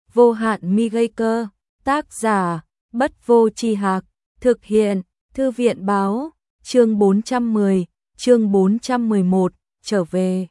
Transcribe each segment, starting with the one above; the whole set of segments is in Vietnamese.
vô hạn mi gây cơ, tác giả, Bất Vô Tri Hạc, thực hiện, Thư viện báo, chương 410, chương 411, trở về.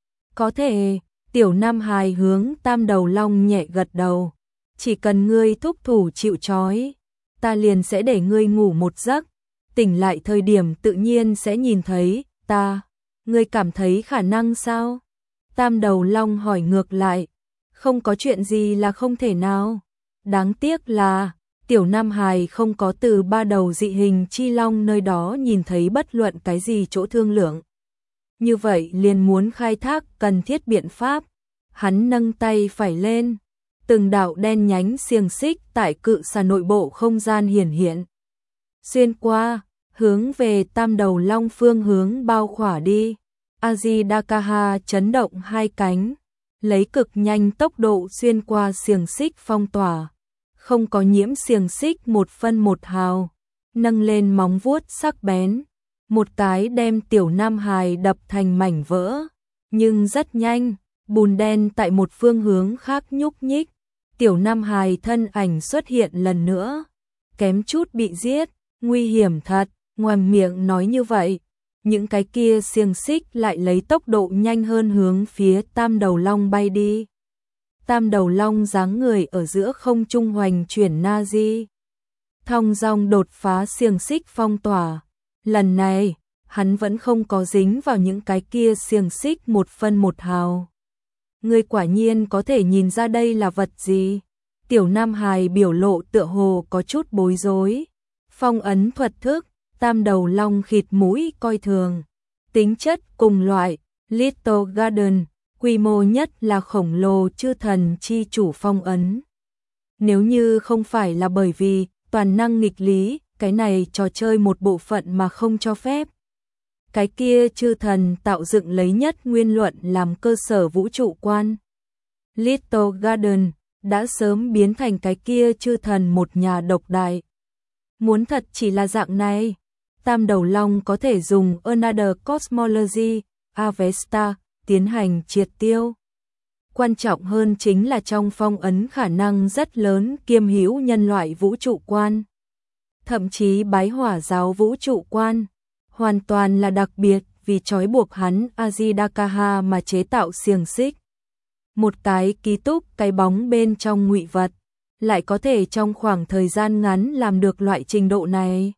Có thể, Tiểu Nam Hài hướng Tam Đầu Long nhẹ gật đầu, chỉ cần ngươi thúc thủ chịu trói, ta liền sẽ để ngươi ngủ một giấc, tỉnh lại thời điểm tự nhiên sẽ nhìn thấy ta, ngươi cảm thấy khả năng sao? Tam Đầu Long hỏi ngược lại, không có chuyện gì là không thể nào, đáng tiếc là Tiểu Nam Hài không có từ ba đầu dị hình chi long nơi đó nhìn thấy bất luận cái gì chỗ thương lượng. Như vậy liền muốn khai thác cần thiết biện pháp, hắn nâng tay phải lên, từng đạo đen nhánh xiềng xích tại cự xà nội bộ không gian hiển hiện. Xuyên qua, hướng về Tam Đầu Long phương hướng bao khỏa đi. Ajidakaha chấn động hai cánh, lấy cực nhanh tốc độ xuyên qua xiềng xích phong tỏa, không có nhiễm xiềng xích một phân một hào, nâng lên móng vuốt sắc bén, một cái đem Tiểu Nam Hài đập thành mảnh vỡ, nhưng rất nhanh, bùn đen tại một phương hướng khác nhúc nhích, Tiểu Nam Hài thân ảnh xuất hiện lần nữa, kém chút bị giết, nguy hiểm thật, ngoàm miệng nói như vậy. Những cái kia xiềng xích lại lấy tốc độ nhanh hơn hướng phía Tam Đầu Long bay đi. Tam Đầu Long dáng người ở giữa không trung hoành chuyển na di, thong dong đột phá xiềng xích phong tỏa. Lần này, hắn vẫn không có dính vào những cái kia xiềng xích một phân một hào. Ngươi quả nhiên có thể nhìn ra đây là vật gì? Tiểu Nam Hài biểu lộ tựa hồ có chút bối rối. Phong ấn thuật thức, Tam Đầu Long khịt mũi coi thường. Tính chất cùng loại, Little Garden, quy mô nhất là khổng lồ chư thần chi chủ phong ấn. Nếu như không phải là bởi vì toàn năng nghịch lý, cái này trò chơi một bộ phận mà không cho phép. Cái kia chư thần tạo dựng lấy nhất nguyên luận làm cơ sở vũ trụ quan. Little Garden đã sớm biến thành cái kia chư thần một nhà độc đại. Muốn thật chỉ là dạng này, Tam Đầu Long có thể dùng Another Cosmology, Avesta, tiến hành triệt tiêu. Quan trọng hơn chính là trong phong ấn khả năng rất lớn kiêm hữu nhân loại vũ trụ quan. Thậm chí bái hỏa giáo vũ trụ quan, hoàn toàn là đặc biệt vì trói buộc hắn Ajidakaha mà chế tạo xiềng xích. Một cái ký túc cái bóng bên trong ngụy vật, lại có thể trong khoảng thời gian ngắn làm được loại trình độ này.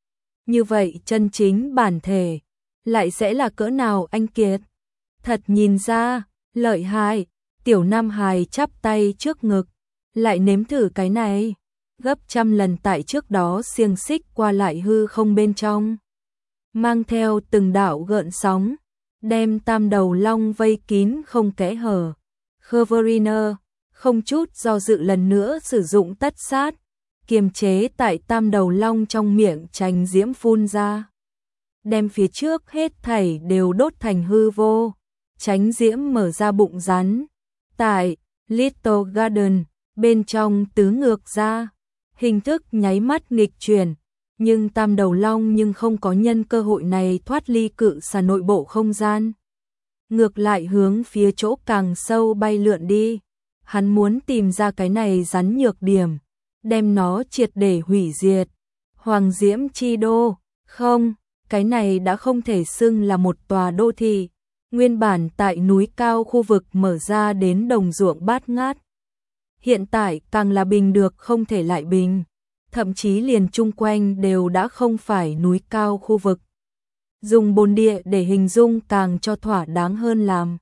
Như vậy chân chính bản thể, lại sẽ là cỡ nào anh kiệt? Thật nhìn ra, lợi hại, Tiểu Nam Hài chắp tay trước ngực, lại nếm thử cái này, gấp trăm lần tại trước đó xiềng xích qua lại hư không bên trong. Mang theo từng đạo gợn sóng, đem Tam Đầu Long vây kín không kẽ hở. Kheveriner không chút do dự lần nữa sử dụng tất sát, kiềm chế tại Tam Đầu Long trong miệng trành diễm phun ra. Đem phía trước hết thảy đều đốt thành hư vô, tránh diễm mở ra bụng rắn. Tại Little Garden, bên trong tứ ngược ra, hình thức nháy mắt nghịch chuyển, nhưng Tam Đầu Long nhưng không có nhân cơ hội này thoát ly cự xà nội bộ không gian. Ngược lại hướng phía chỗ càng sâu bay lượn đi, hắn muốn tìm ra cái này rắn nhược điểm, đem nó triệt để hủy diệt. Hoàng Diễm Chi Đô, không, cái này đã không thể xưng là một tòa đô thị, nguyên bản tại núi cao khu vực mở ra đến đồng ruộng bát ngát. Hiện tại càng là bình được không thể lại bình, thậm chí liền chung quanh đều đã không phải núi cao khu vực. Dùng bồn địa để hình dung càng cho thỏa đáng hơn làm.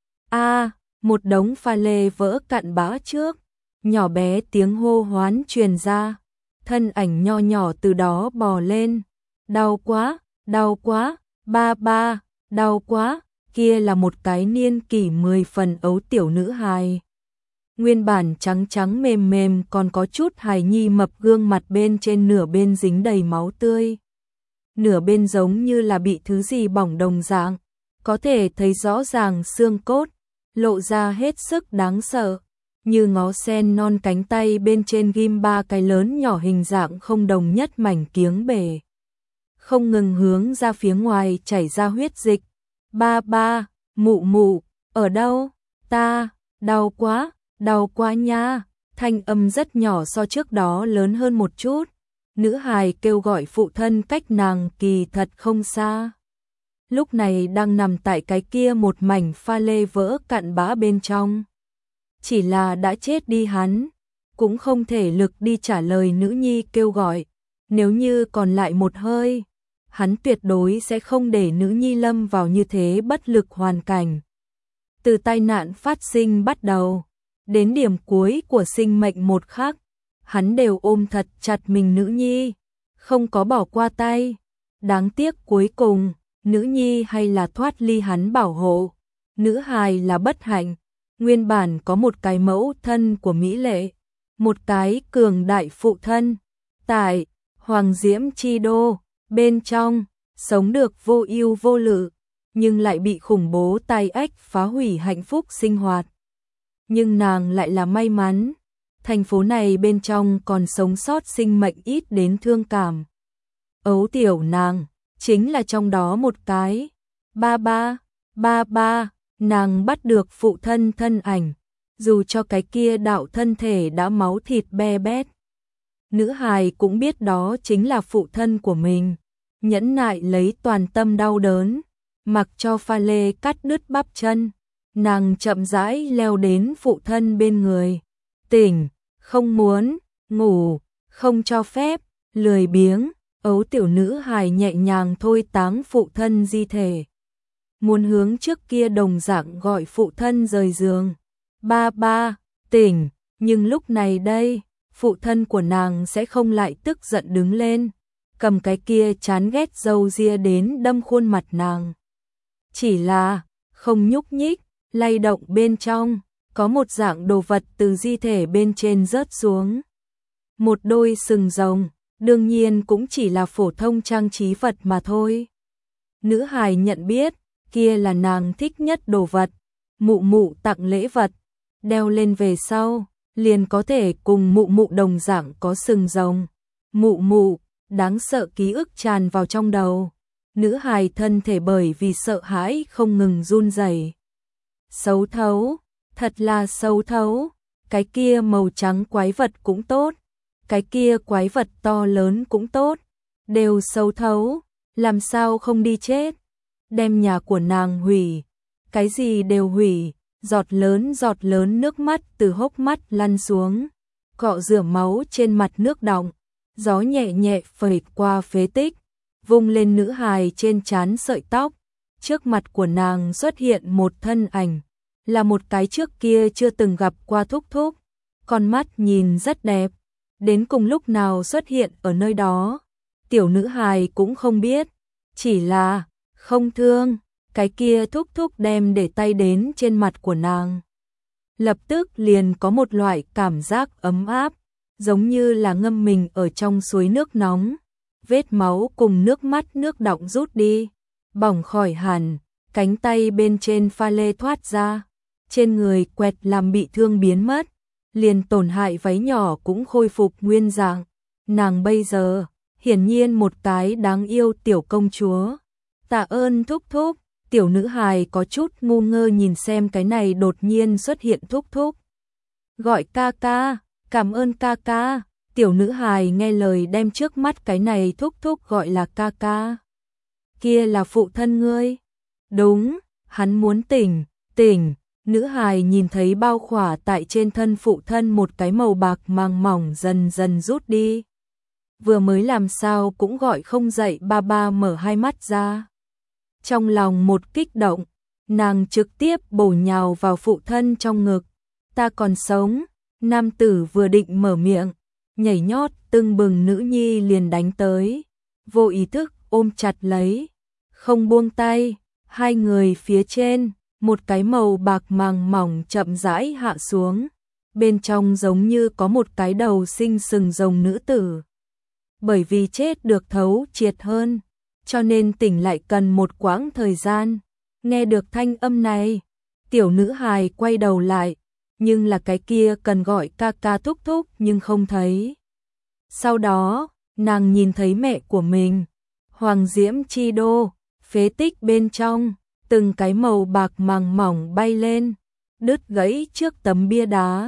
Một đống pha lê vỡ cặn bã trước, nhỏ bé tiếng hô hoán truyền ra, thân ảnh nho nhỏ từ đó bò lên. Đau quá, ba, đau quá, kia là một cái niên kỷ 10 phần ấu tiểu nữ hài. Nguyên bản trắng trắng mềm mềm còn có chút hài nhi mập gương mặt bên trên nửa bên dính đầy máu tươi. Nửa bên giống như là bị thứ gì bỏng đồng dạng, có thể thấy rõ ràng xương cốt, lộ ra hết sức đáng sợ, như ngó sen non cánh tay bên trên ghim ba cái lớn nhỏ hình dạng không đồng nhất mảnh kiếng bể. Không ngừng hướng ra phía ngoài chảy ra huyết dịch. Ba, mụ, ở đâu? Ta, đau quá nha. thanh âm rất nhỏ so trước đó lớn hơn một chút. Nữ hài kêu gọi phụ thân cách nàng kỳ thật không xa. Lúc này đang nằm tại cái kia một mảnh pha lê vỡ cặn bã bên trong. Chỉ là đã chết đi hắn, cũng không thể lực đi trả lời nữ nhi kêu gọi. Nếu như còn lại một hơi, hắn tuyệt đối sẽ không để nữ nhi lâm vào như thế bất lực hoàn cảnh. Từ tai nạn phát sinh bắt đầu, đến điểm cuối của sinh mệnh một khắc, hắn đều ôm thật chặt mình nữ nhi, không có bỏ qua tay. Đáng tiếc cuối cùng, nữ nhi hay là thoát ly hắn bảo hộ. Nữ hài là bất hạnh, nguyên bản có một cái mẫu thân của mỹ lệ, một cái cường đại phụ thân. Tại Hoàng Diễm Chi Đô, bên trong, sống được vô ưu vô lự, nhưng lại bị khủng bố tai ách phá hủy hạnh phúc sinh hoạt. Nhưng nàng lại là may mắn, thành phố này bên trong còn sống sót sinh mệnh ít đến thương cảm. Ấu tiểu nàng, chính là trong đó một cái. Ba ba, nàng bắt được phụ thân thân ảnh, dù cho cái kia đạo thân thể đã máu thịt be bét. Nữ hài cũng biết đó chính là phụ thân của mình, nhẫn nại lấy toàn tâm đau đớn, mặc cho pha lê cắt đứt bắp chân, nàng chậm rãi leo đến phụ thân bên người. Tỉnh, không muốn, ngủ, không cho phép, lười biếng. Ấu tiểu nữ hài nhẹ nhàng thôi táng phụ thân di thể. Muốn hướng trước kia đồng dạng gọi phụ thân rời giường. Ba, tỉnh, nhưng lúc này đây, phụ thân của nàng sẽ không lại tức giận đứng lên, cầm cái kia chán ghét râu ria đến đâm khuôn mặt nàng. Chỉ là, không nhúc nhích, lay động bên trong, có một dạng đồ vật từ di thể bên trên rớt xuống. Một đôi sừng rồng, đương nhiên cũng chỉ là phổ thông trang trí vật mà thôi. Nữ hài nhận biết, kia là nàng thích nhất đồ vật, mụ mụ tặng lễ vật, đeo lên về sau, liền có thể cùng mụ mụ đồng dạng có sừng rồng. Mụ mụ, đáng sợ ký ức tràn vào trong đầu. Nữ hài thân thể bởi vì sợ hãi không ngừng run rẩy. Xấu thấu, thật là xấu thấu, cái kia màu trắng quái vật cũng tốt, cái kia quái vật to lớn cũng tốt, đều xấu thấu, làm sao không đi chết. Đem nhà của nàng hủy, cái gì đều hủy, giọt lớn nước mắt từ hốc mắt lăn xuống, cọ rửa máu trên mặt nước đọng, gió nhẹ nhẹ phẩy qua phế tích, vung lên nữ hài trên trán sợi tóc. Trước mặt của nàng xuất hiện một thân ảnh, là một cái trước kia chưa từng gặp qua thúc thúc, con mắt nhìn rất đẹp. Đến cùng lúc nào xuất hiện ở nơi đó, tiểu nữ hài cũng không biết, chỉ là không thương, cái kia thúc thúc đem để tay đến trên mặt của nàng. Lập tức liền có một loại cảm giác ấm áp, giống như là ngâm mình ở trong suối nước nóng, vết máu cùng nước mắt nước đọng rút đi, bỏng khỏi hẳn, cánh tay bên trên pha lê thoát ra, trên người quẹt làm bị thương biến mất. Liền tổn hại váy nhỏ cũng khôi phục nguyên dạng. Nàng bây giờ, hiển nhiên một cái đáng yêu tiểu công chúa. Tạ ơn thúc thúc, tiểu nữ hài có chút ngu ngơ nhìn xem cái này đột nhiên xuất hiện thúc thúc. Gọi ca ca, cảm ơn ca ca, tiểu nữ hài nghe lời đem trước mắt cái này thúc thúc gọi là ca ca. Kia là phụ thân ngươi. Đúng, hắn muốn tỉnh. Nữ hài nhìn thấy bao khỏa tại trên thân phụ thân một cái màu bạc màng mỏng dần dần rút đi. Vừa mới làm sao cũng gọi không dậy, ba mở hai mắt ra. Trong lòng một kích động, nàng trực tiếp bổ nhào vào phụ thân trong ngực. Ta còn sống, nam tử vừa định mở miệng, nhảy nhót tưng bừng nữ nhi liền đánh tới. Vô ý thức ôm chặt lấy, không buông tay, hai người phía trên. Một cái màu bạc màng mỏng chậm rãi hạ xuống, bên trong giống như có một cái đầu sinh sừng rồng nữ tử. Bởi vì chết được thấu triệt hơn, cho nên tỉnh lại cần một quãng thời gian. Nghe được thanh âm này, tiểu nữ hài quay đầu lại, nhưng là cái kia cần gọi ca ca thúc thúc nhưng không thấy. Sau đó, nàng nhìn thấy mẹ của mình, Hoàng Diễm Chi Đô, phế tích bên trong. Từng cái màu bạc màng mỏng bay lên, đứt gãy trước tấm bia đá,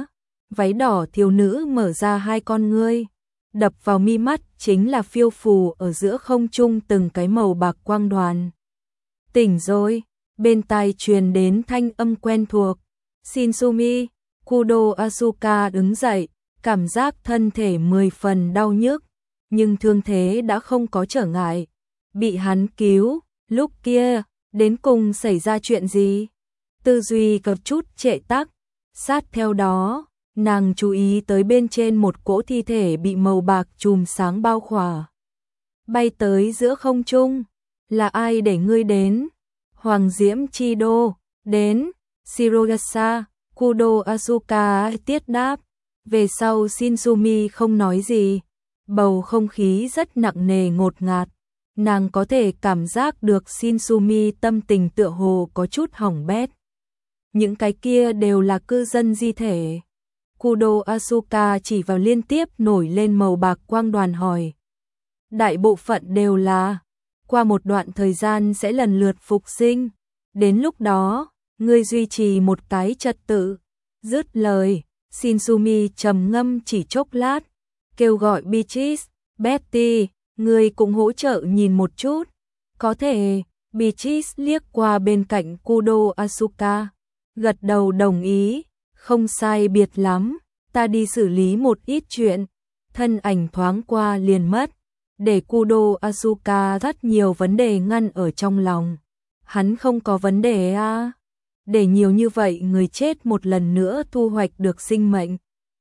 váy đỏ thiếu nữ mở ra hai con ngươi, đập vào mi mắt chính là phiêu phù ở giữa không trung từng cái màu bạc quang đoàn. Tỉnh rồi, bên tai truyền đến thanh âm quen thuộc. Shinsumi, Kudo Asuka đứng dậy, cảm giác thân thể 10 phần đau nhức, nhưng thương thế đã không có trở ngại. Bị hắn cứu, lúc kia, đến cùng xảy ra chuyện gì? Tư duy gặp chút trệ tắc, sát theo đó, nàng chú ý tới bên trên một cỗ thi thể bị màu bạc chùm sáng bao khỏa. Bay tới giữa không trung, là ai để ngươi đến? Hoàng Diễm Chi Đô, đến, Shirogasa, Kudo Asuka tiết đáp. Về sau Shinsumi không nói gì, bầu không khí rất nặng nề ngột ngạt. Nàng có thể cảm giác được Shinsumi tâm tình tựa hồ có chút hỏng bét. Những cái kia đều là cư dân di thể. Kudo Asuka chỉ vào liên tiếp nổi lên màu bạc quang đoàn hỏi. Đại bộ phận đều là, qua một đoạn thời gian sẽ lần lượt phục sinh. Đến lúc đó, ngươi duy trì một cái trật tự. Dứt lời, Shinsumi trầm ngâm chỉ chốc lát, kêu gọi Beatrice, Betty, ngươi cũng hỗ trợ nhìn một chút. Có thể, Beatrice liếc qua bên cạnh Kudo Asuka, gật đầu đồng ý, không sai biệt lắm, ta đi xử lý một ít chuyện. Thân ảnh thoáng qua liền mất, để Kudo Asuka rất nhiều vấn đề ngăn ở trong lòng. Hắn không có vấn đề à? Để nhiều như vậy người chết một lần nữa thu hoạch được sinh mệnh.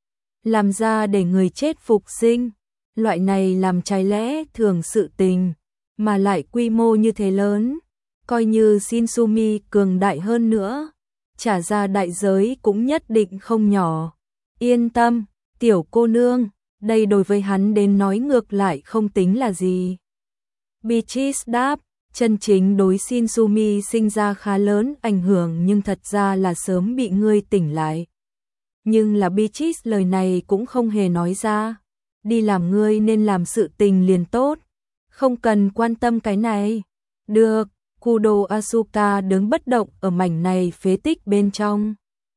Làm ra để người chết phục sinh, loại này làm trái lẽ thường sự tình, mà lại quy mô như thế lớn, coi như Shinsumi cường đại hơn nữa, trả ra đại giới cũng nhất định không nhỏ. Yên tâm, tiểu cô nương, đây đối với hắn đến nói ngược lại không tính là gì. Beatrice đáp, chân chính đối Shinsumi sinh ra khá lớn ảnh hưởng nhưng thật ra là sớm bị ngươi tỉnh lại. Nhưng là Beatrice lời này cũng không hề nói ra. Đi làm ngươi nên làm sự tình liền tốt, không cần quan tâm cái này. Được, Kudo Asuka đứng bất động ở mảnh này phế tích bên trong.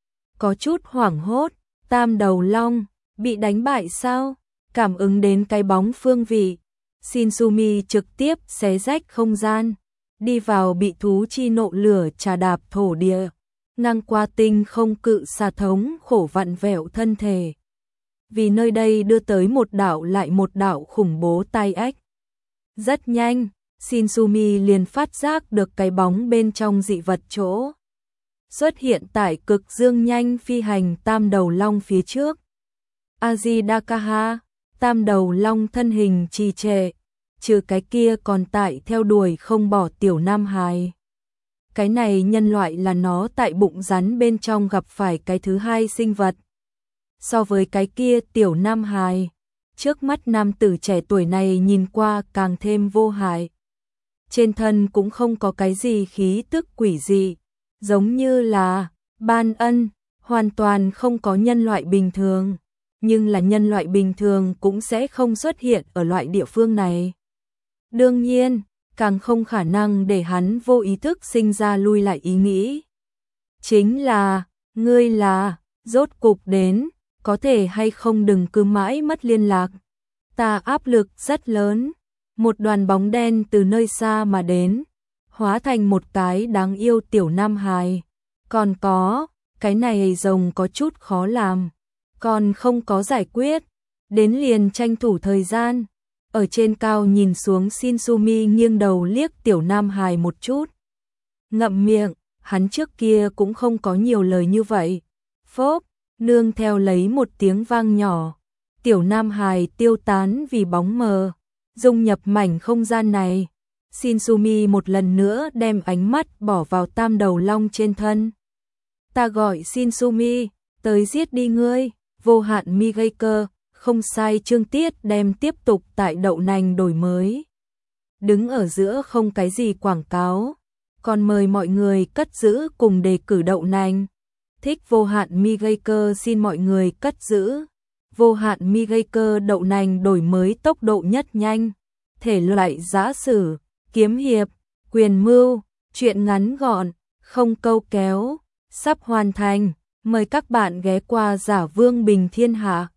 Có chút hoảng hốt, Tam đầu long, bị đánh bại sao? Cảm ứng đến cái bóng phương vị, Shinsumi trực tiếp xé rách không gian, đi vào bị thú chi nộ lửa trà đạp thổ địa, ngang qua tinh không cự xà thống khổ vặn vẹo thân thể. Vì nơi đây đưa tới một đạo lại một đạo khủng bố tai ách. Rất nhanh, Shinsumi liền phát giác được cái bóng bên trong dị vật chỗ. Xuất hiện tại cực dương nhanh phi hành tam đầu long phía trước. Azidakaha, tam đầu long thân hình trì trệ, trừ cái kia còn tại theo đuổi không bỏ tiểu nam hài. Cái này nhân loại là nó tại bụng rắn bên trong gặp phải cái thứ hai sinh vật. So với cái kia tiểu nam hài, trước mắt nam tử trẻ tuổi này nhìn qua càng thêm vô hại. Trên thân cũng không có cái gì khí tức quỷ dị, giống như là ban ân, hoàn toàn không có nhân loại bình thường. Nhưng là nhân loại bình thường cũng sẽ không xuất hiện ở loại địa phương này. Đương nhiên, càng không khả năng để hắn vô ý thức sinh ra lui lại ý nghĩ. Chính là, ngươi là, rốt cục đến, có thể hay không đừng cứ mãi mất liên lạc. Ta áp lực rất lớn, một đoàn bóng đen từ nơi xa mà đến, hóa thành một cái đáng yêu tiểu nam hài. Còn có, cái này rồng có chút khó làm, còn không có giải quyết, đến liền tranh thủ thời gian. Ở trên cao nhìn xuống Shinsumi nghiêng đầu liếc tiểu nam hài một chút. Ngậm miệng, hắn trước kia cũng không có nhiều lời như vậy. Phốp, nương theo lấy một tiếng vang nhỏ. Tiểu nam hài tiêu tán vì bóng mờ, dung nhập mảnh không gian này. Shinsumi một lần nữa đem ánh mắt bỏ vào tam đầu long trên thân. Ta gọi Shinsumi, tới giết đi ngươi, vô hạn mi gây cơ. Không sai, chương tiết đem tiếp tục tại đậu nành đổi mới. Đứng ở giữa không cái gì quảng cáo, còn mời mọi người cất giữ cùng đề cử đậu nành. Thích vô hạn mi gây cơ xin mọi người cất giữ. Vô hạn mi gây cơ đậu nành đổi mới tốc độ nhất nhanh. Thể loại giã sử, kiếm hiệp, quyền mưu, truyện ngắn gọn, không câu kéo, sắp hoàn thành. Mời các bạn ghé qua Giả Vương Bình Thiên Hạ.